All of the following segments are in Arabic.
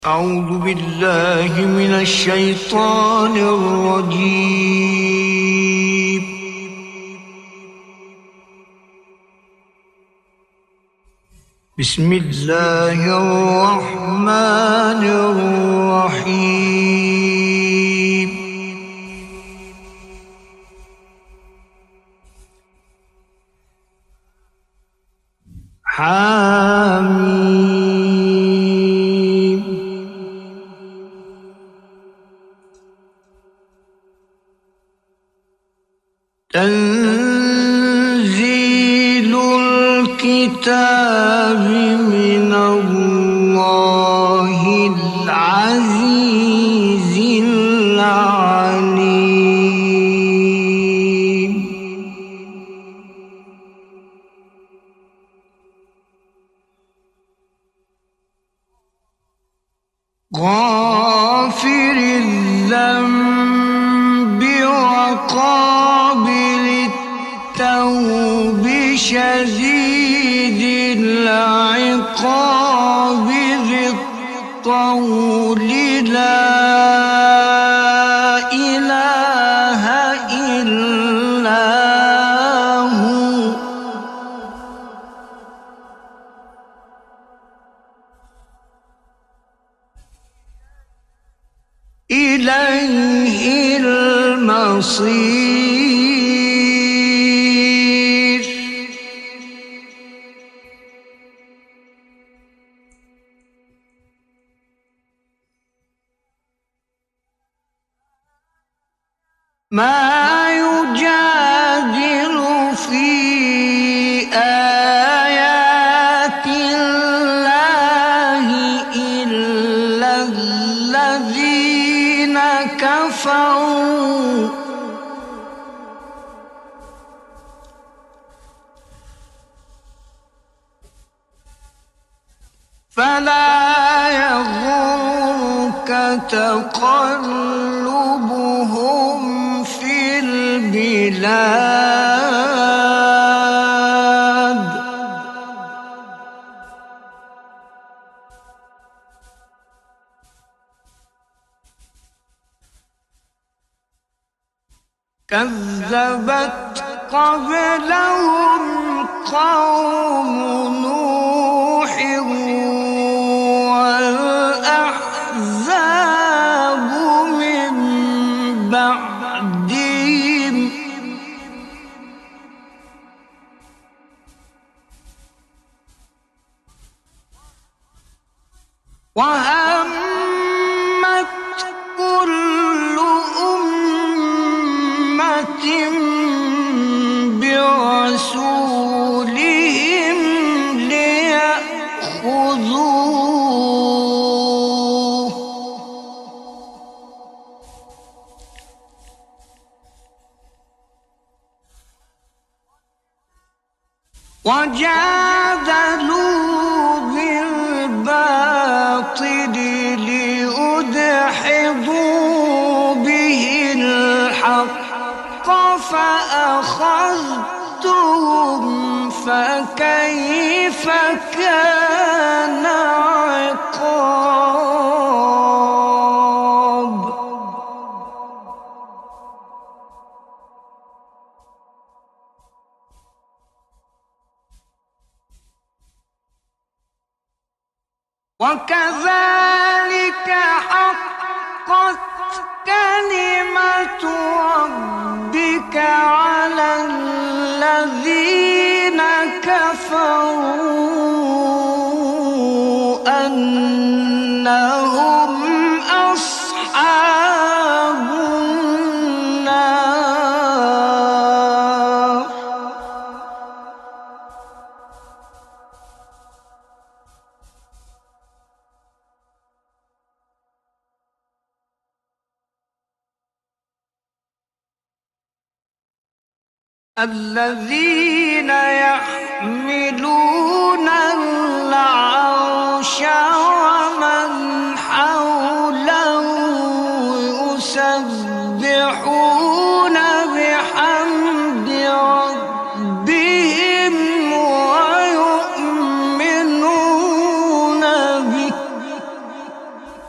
أعوذ بالله من الشيطان الرجيم. بسم الله الرحمن الرحيم. حميم. تنزيل الكتاب من الله العزيز العليم. غافر الذنب وقابل التوب شديد العقاب ذي الطول لا إله إلا هو إليه المصير. ما يجادل في آيات الله إلا الذين كفروا فلا يغرك تقلبهم في البلاد. كذبت قبلهم قوم نوح والأحزاب من بعدهم وهمت كل أمة برسولهم ليأخذوه وجادلوا بالباطل ليدحضوا به الحق فأخذتهم فكيف كان عقاب. وكذلك حقت كلمة ربك على الذين كفروا أنهم أصحاب النار. الذين يحملون العرش ومن حوله يسبحون بحمد ربهم ويؤمنون به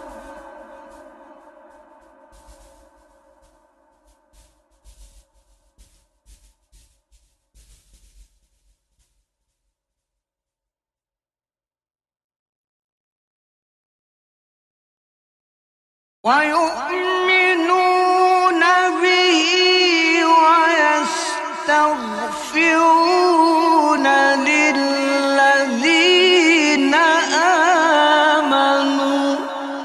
ويؤمنون به ويستغفرون للذين آمنوا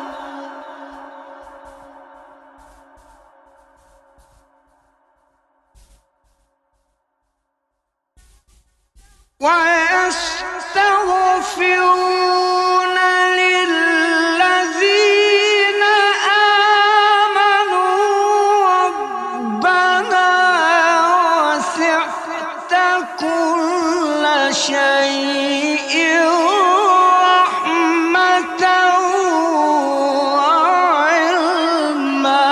ويستغفرون للذين آمنوا ربنا وسعت كل شيء رحمة وعلما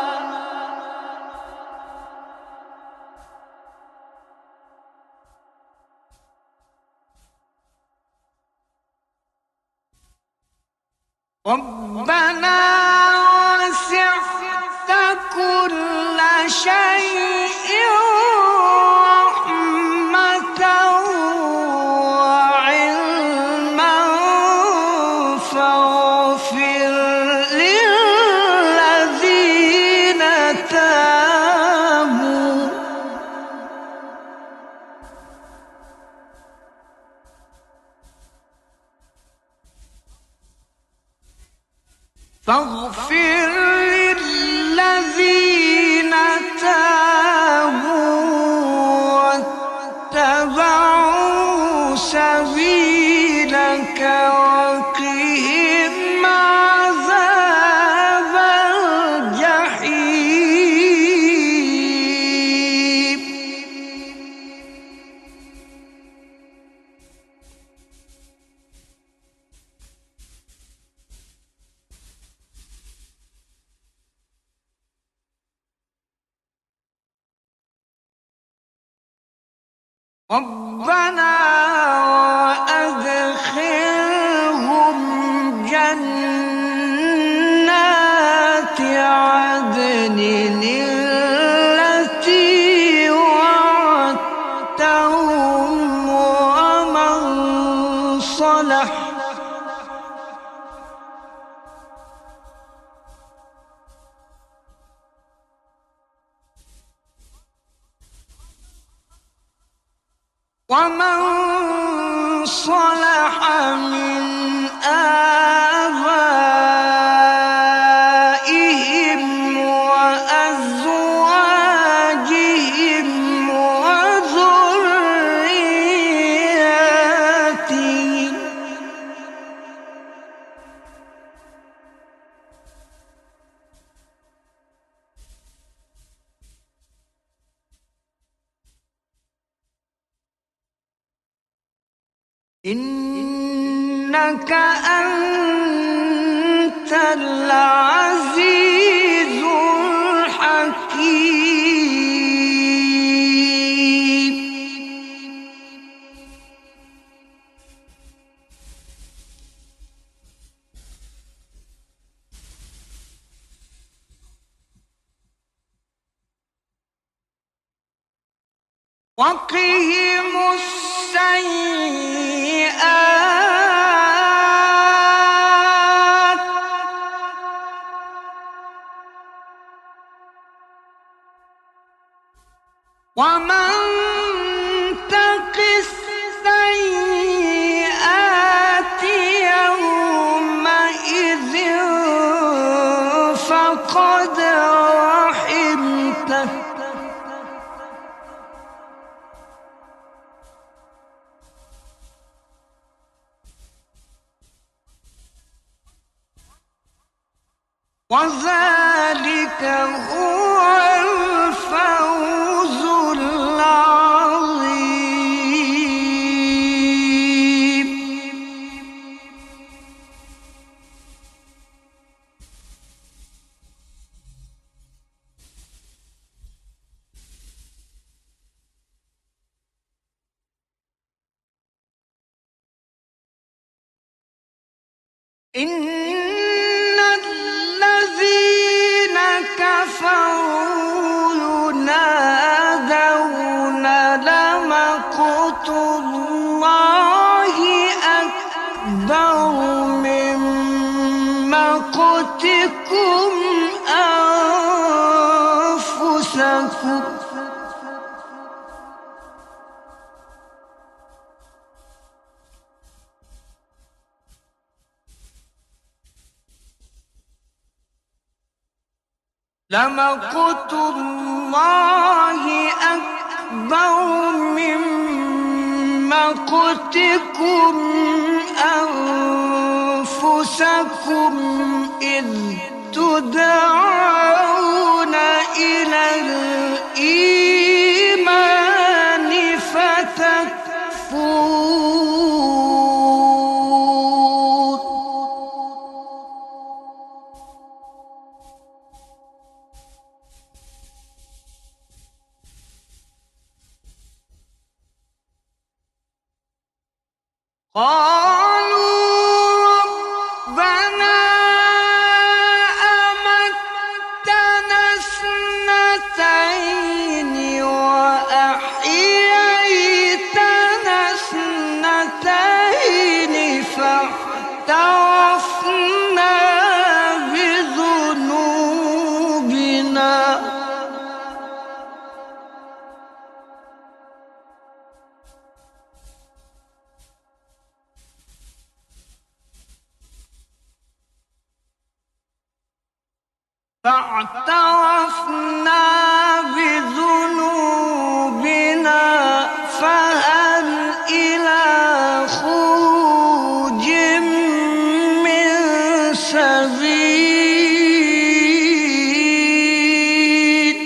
ربنا وسعت كل شيء رحمة وعلما فاغفر للذين تابوا فاغفر للذين تابوا واتبعوا سبيلك وقهم عذاب الجحيم ربنا وأدخلهم جنات عدن التي وعدتهم ومن صلح من آبائهم وأزواجهم وذرياتهم إنك أنت العزيز الحكيم وقهم السيئات ومن تق السيئات يومئذ فقد رحمته وذلك هو الفوز العظيم إن الذين كفروا ينادون لمقت الله أكبر من مقتكم أنفسكم لمقت الله أكبر من مقتكم أنفسكم إذ تدعون إلى الإيمان فتكفرون قالوا ربنا أمتنا اثنتين وأحييتنا اثنتين فاعترفنا بذنوبنا فهل إلى خروج من سبيل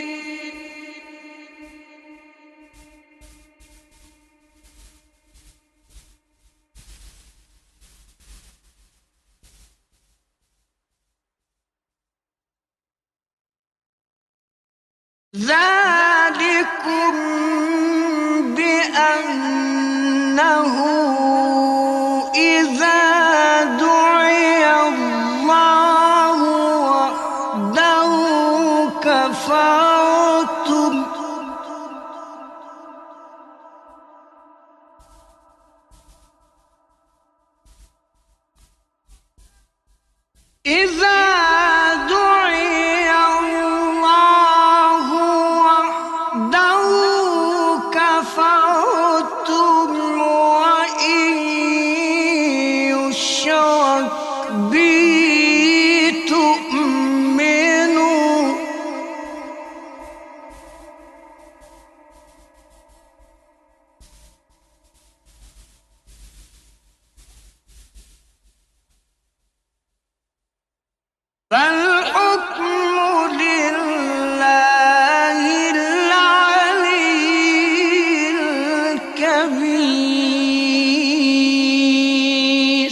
ذلكم بأنه إذا دعي الله وحده كفرتم إذا دعي الله وحده كفرتم وإن يشرك به تؤمنوا فالحكم لله العلي الكبير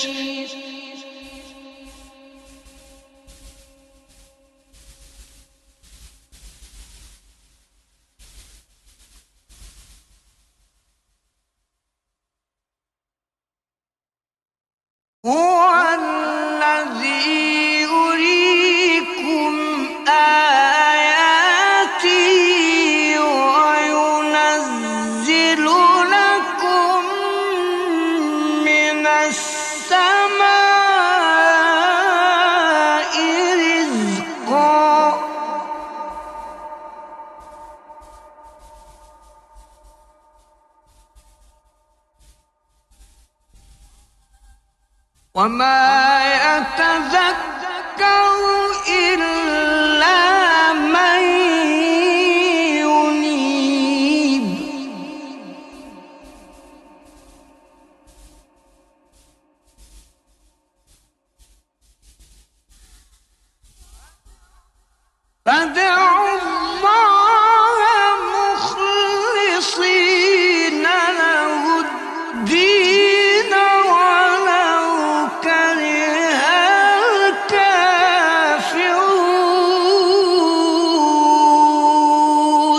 هو الذي يريكم آياته وينزل لكم من السماء رزقا وما يتذكر إلا من ينيب فادعوا الله مخلصين له الدين ولو كره الكافرون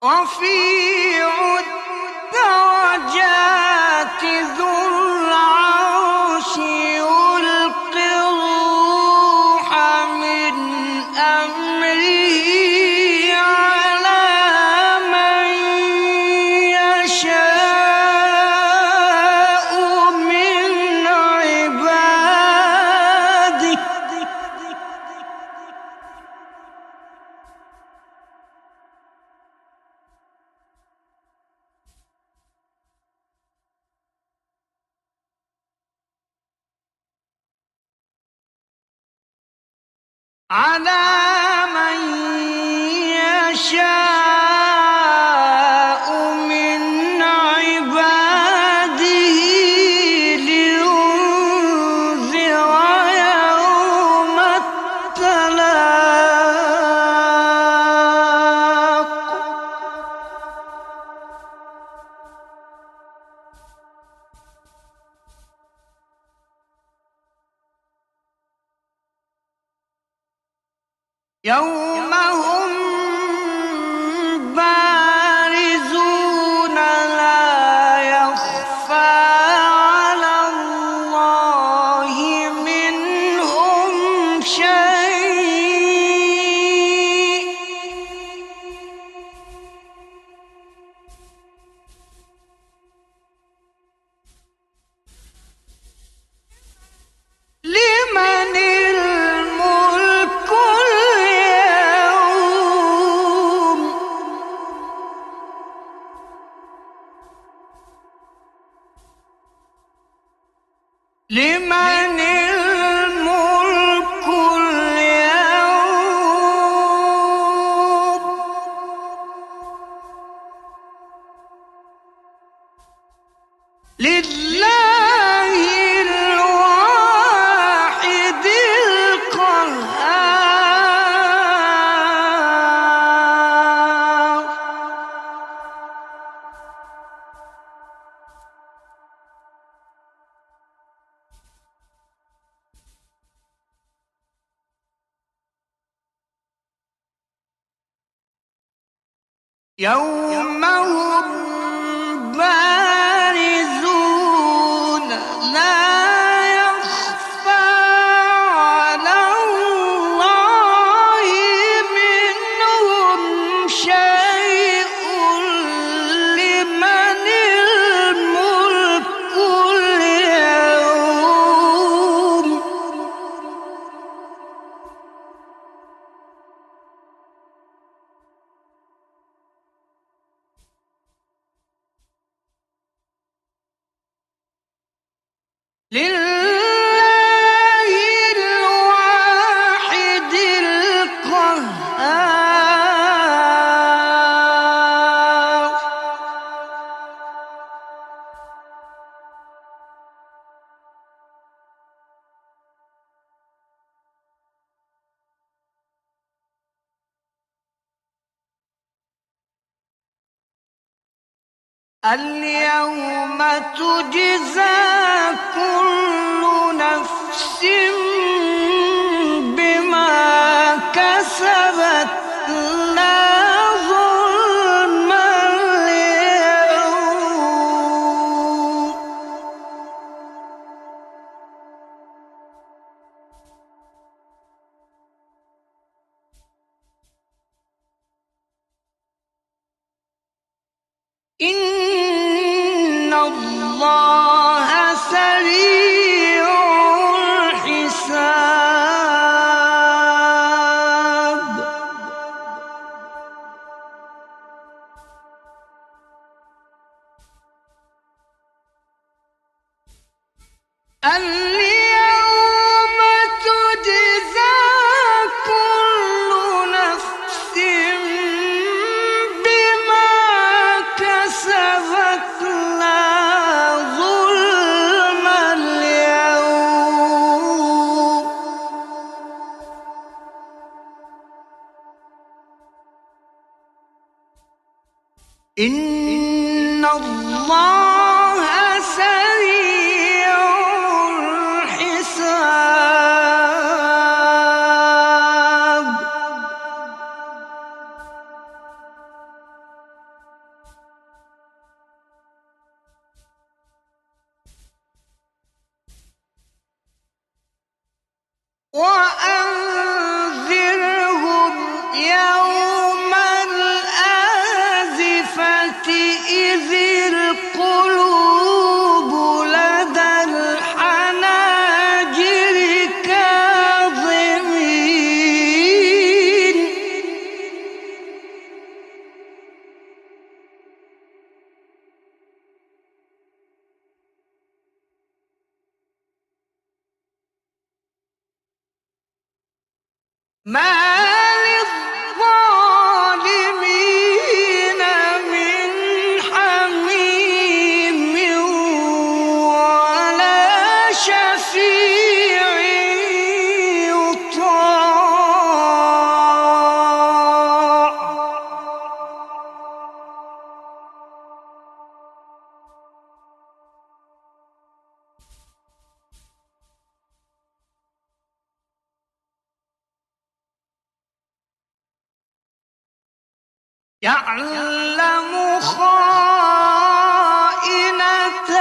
رفيع الدرجات ذو العرش على من يشاء من عباده لينذر يوم التلاق يوم هم بارزون لا يخفى على الله منهم شيء لمن الملك اليوم لمن الملك اليوم لله الواحد القهار يوم هم بارزون لا يخفى على الله منهم شيء لمن الملك اليوم لله الواحد القهار اليوم تجزى كل نفس بما كسبت لا ظلم اليوم إن الله سريع الحساب اليوم تجزى كل نفس بما كسبت لا ظلم اليوم إن الله سريع الحساب وأنذرهم يوم الآزفة إذ القلوب ما للظالمين من حميم ولا شفيع يطاع. يعلم خائنة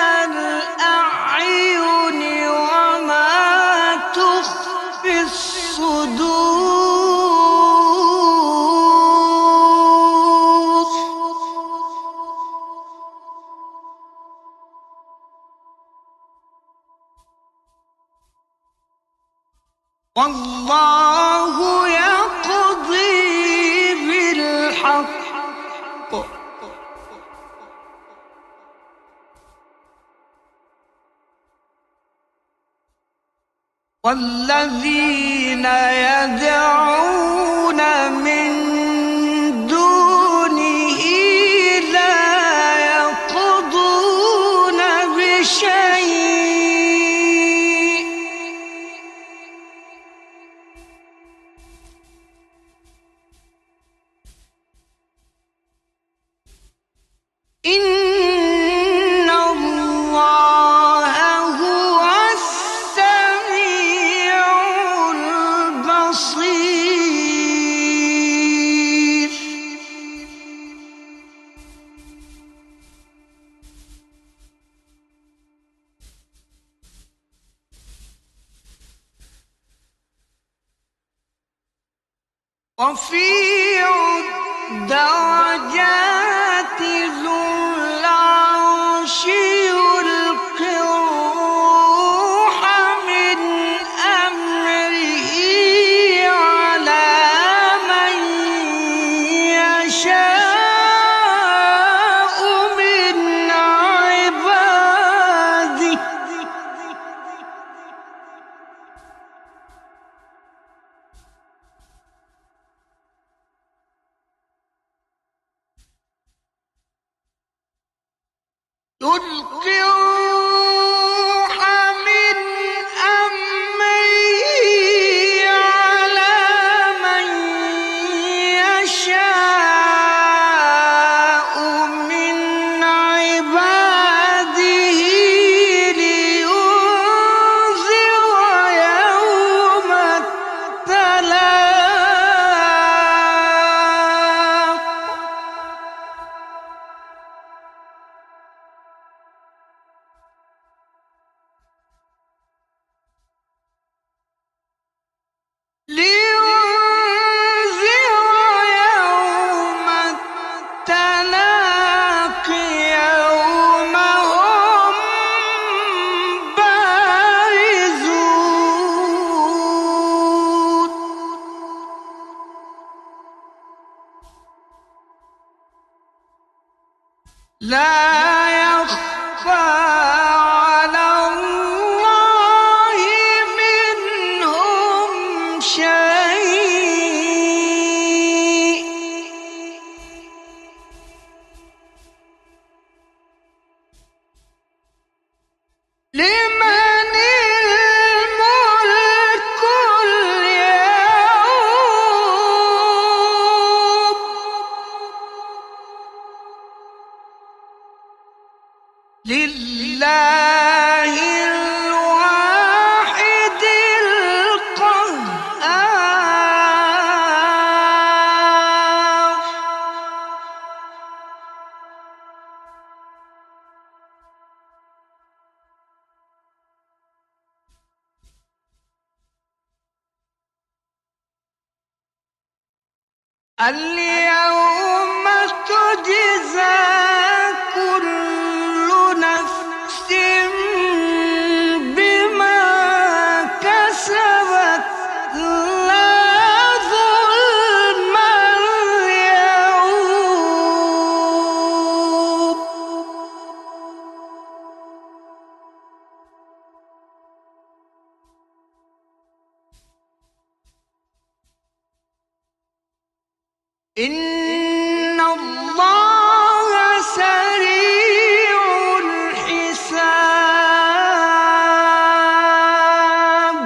الأعين وما تخفي الصدور. والله يقضي بالحق والذين يدعون من دونه لا يقضون بشيء إن الله هو السميع البصير. رفيع الدرجات ذو العرش يلقي الروح من أمره على من يشاء من عباده يلقي الروح من أمره على من يشاء من عباده لينذر يوم التلاق. لينذر يوم التلاق يوم هم بارزون لا يخفى على الله منهم شيء. لمن الملك اليوم لله الواحد القهار. اليوم تجزى كل نفس بما كسبت لا ظلم اليوم. إن الله سريع الحساب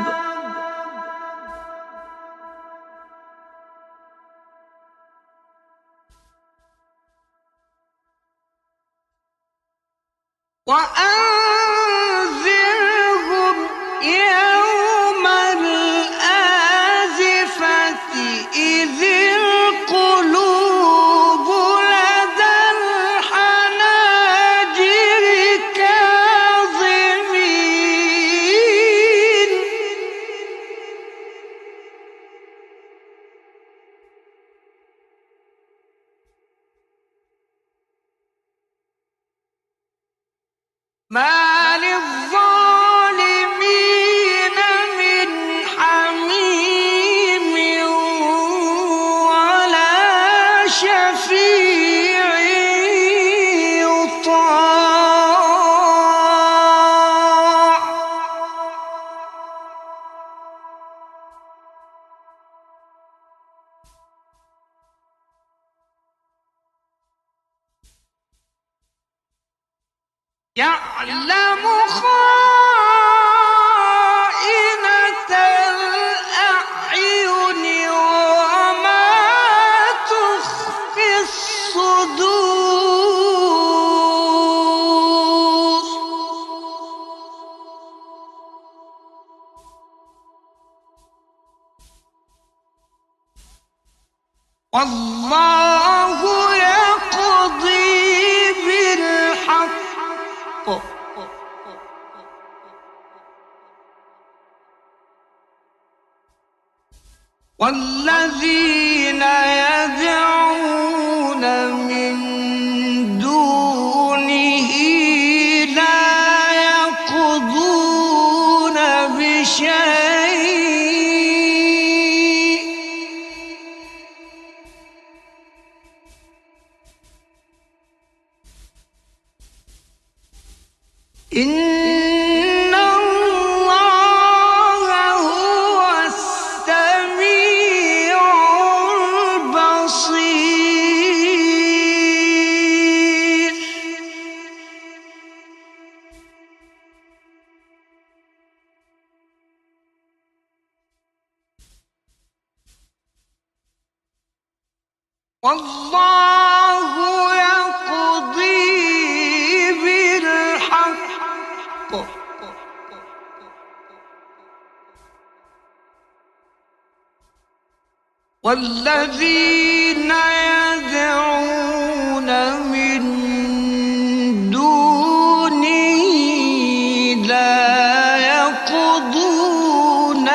وأنذرهم يوم الآزفة إذ القلوب لدى الحناجر كاظمين ما للظالمين من حميم ولا شفيع يطاع يعلم خائنة الأعين وما تخفي الصدور والله يقضي بالحق والذين يدعون من دونه لا يقضون بشيء إن الله هو السميع البصير والله يقضي بالحق والذين يدعون من دونه لا يقضون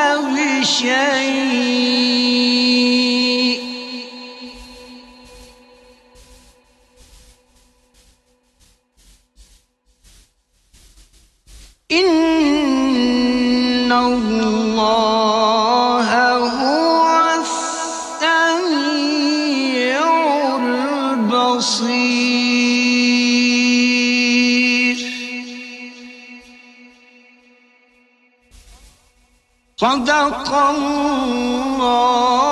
بشيء إن الله هو السميع البصير صدق الله